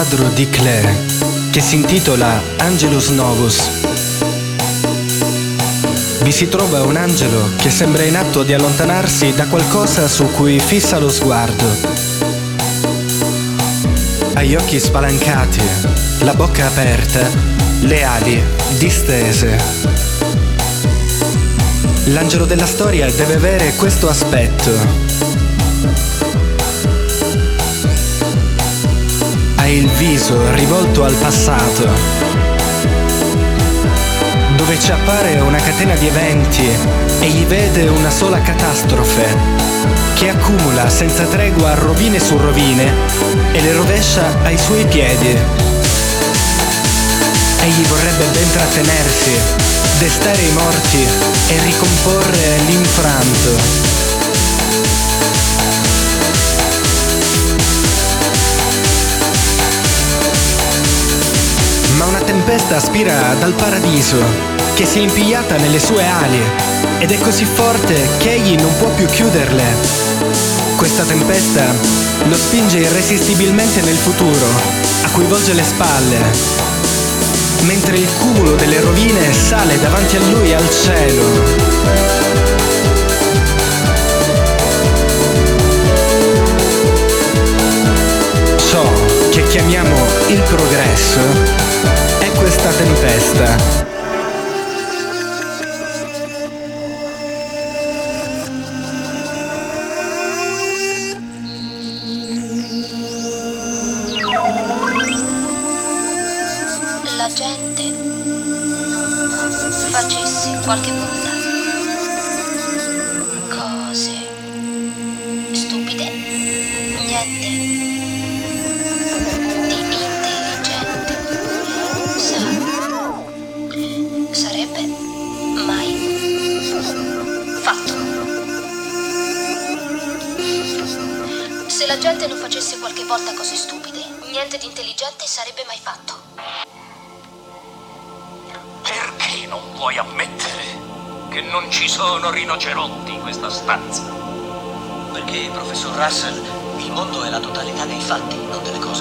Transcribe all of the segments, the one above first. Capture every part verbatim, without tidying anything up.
quadro di Klee che si intitola Angelus Novus. Vi si trova un angelo che sembra in atto di allontanarsi da qualcosa su cui fissa lo sguardo. Ha gli occhi spalancati, la bocca aperta, le ali distese. L'angelo della storia deve avere questo aspetto. Ha il viso rivolto al passato, dove ci appare una catena di eventi e gli vede una sola catastrofe che accumula senza tregua rovine su rovine e le rovescia ai suoi piedi. Egli vorrebbe ben trattenersi, destare i morti e ricomporre l'infranto. Ma una tempesta aspira dal paradiso, che si è impigliata nelle sue ali, ed è così forte che egli non può più chiuderle. Questa tempesta lo spinge irresistibilmente nel futuro, a cui volge le spalle, mentre il cumulo delle rovine sale davanti a lui al cielo. Ciò che chiamiamo il progresso è questa tempesta. La gente facesse qualche volta cose stupide, niente di intelligente sa sarebbe mai fatto. Se la gente non facesse qualche volta cose stupide, niente di intelligente sarebbe mai fatto. Perché non vuoi ammettere che non ci sono rinoceronti in questa stanza? Perché, professor Russell, il mondo è la totalità dei fatti, non delle cose.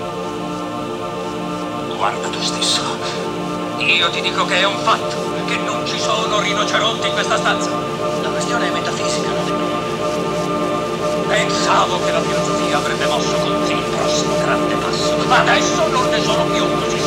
Guarda tu stesso. Io ti dico che è un fatto, che non ci sono rinoceronti in questa stanza. La questione è metafisica, non è mia. Pensavo che la filosofia avrebbe mosso con te il prossimo grande passo. Adesso non ne sono più così